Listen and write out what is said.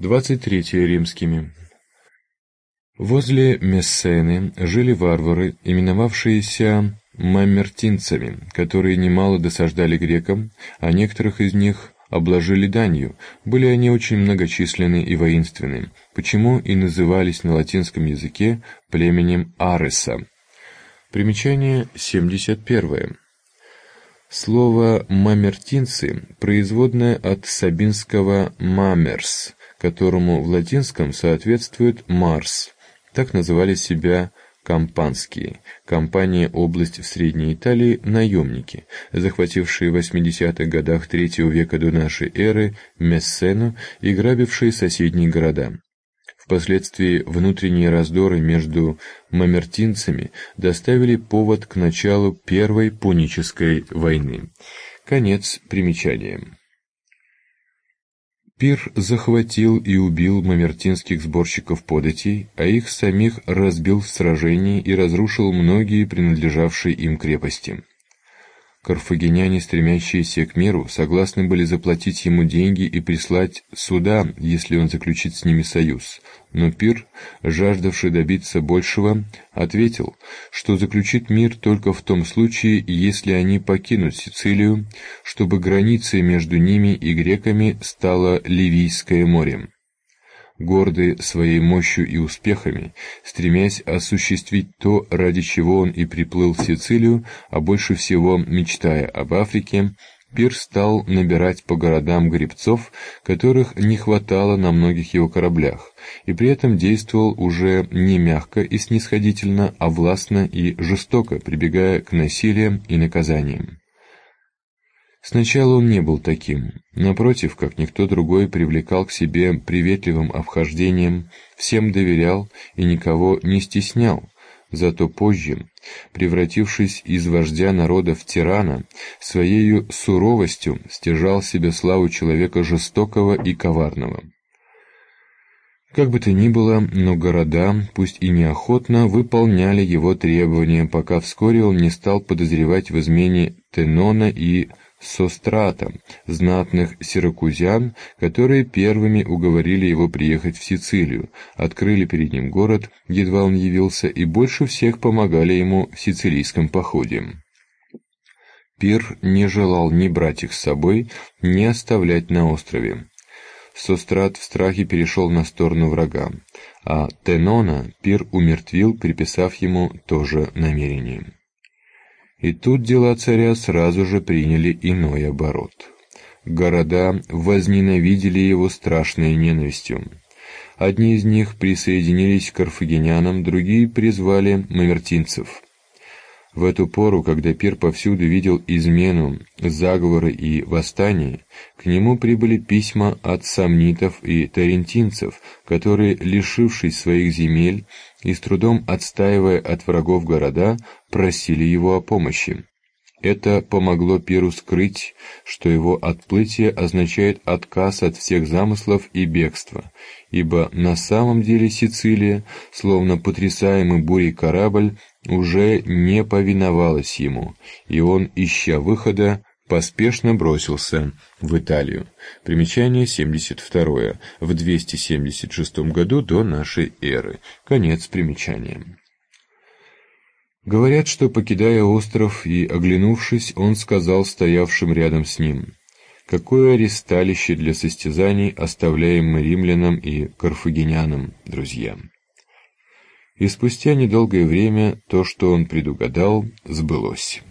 23 римскими. Возле Мессены жили варвары, именовавшиеся мамертинцами, которые немало досаждали грекам, а некоторых из них обложили данью. Были они очень многочисленны и воинственны, почему и назывались на латинском языке племенем Ареса. Примечание 71. Слово «мамертинцы» производное от сабинского «мамерс», которому в латинском соответствует «марс». Так называли себя кампанские, компания область в Средней Италии, наемники, захватившие в 80-х годах III века до нашей эры Мессену и грабившие соседние города. Впоследствии внутренние раздоры между мамертинцами доставили повод к началу Первой Пунической войны. Конец примечания. Пир захватил и убил мамертинских сборщиков податей, а их самих разбил в сражении и разрушил многие принадлежавшие им крепости. Карфагеняне, стремящиеся к миру, согласны были заплатить ему деньги и прислать суда, если он заключит с ними союз. Но Пир, жаждавший добиться большего, ответил, что заключит мир только в том случае, если они покинут Сицилию, чтобы границей между ними и греками стало Ливийское море. Гордый своей мощью и успехами, стремясь осуществить то, ради чего он и приплыл в Сицилию, а больше всего мечтая об Африке, Пир стал набирать по городам гребцов, которых не хватало на многих его кораблях, и при этом действовал уже не мягко и снисходительно, а властно и жестоко, прибегая к насилиям и наказаниям. Сначала он не был таким. Напротив, как никто другой, привлекал к себе приветливым обхождением, всем доверял и никого не стеснял. Зато позже, превратившись из вождя народа в тирана, своею суровостью стяжал себе славу человека жестокого и коварного. Как бы то ни было, но города, пусть и неохотно, выполняли его требования, пока вскоре он не стал подозревать в измене Тенона и Сострата, знатных сиракузян, которые первыми уговорили его приехать в Сицилию, открыли перед ним город, едва он явился, и больше всех помогали ему в сицилийском походе. Пир не желал ни брать их с собой, ни оставлять на острове. Сострат в страхе перешел на сторону врага, а Тенона Пир умертвил, приписав ему то же намерение. И тут дела царя сразу же приняли иной оборот. Города возненавидели его страшной ненавистью. Одни из них присоединились к карфагенянам, другие призвали мамертинцев. В эту пору, когда Пир повсюду видел измену, заговоры и восстания, к нему прибыли письма от сомнитов и тарентинцев, которые, лишившись своих земель и с трудом отстаивая от врагов города, просили его о помощи. Это помогло Пиру скрыть, что его отплытие означает отказ от всех замыслов и бегство, ибо на самом деле Сицилия, словно потрясаемый бурей корабль, уже не повиновалась ему, и он, ища выхода, поспешно бросился в Италию. Примечание 72. В 276 году до нашей эры. Конец примечания. Говорят, что, покидая остров и оглянувшись, он сказал стоявшим рядом с ним: «Какое аресталище для состязаний оставляем мы римлянам и карфагенянам, друзья!» И спустя недолгое время то, что он предугадал, сбылось.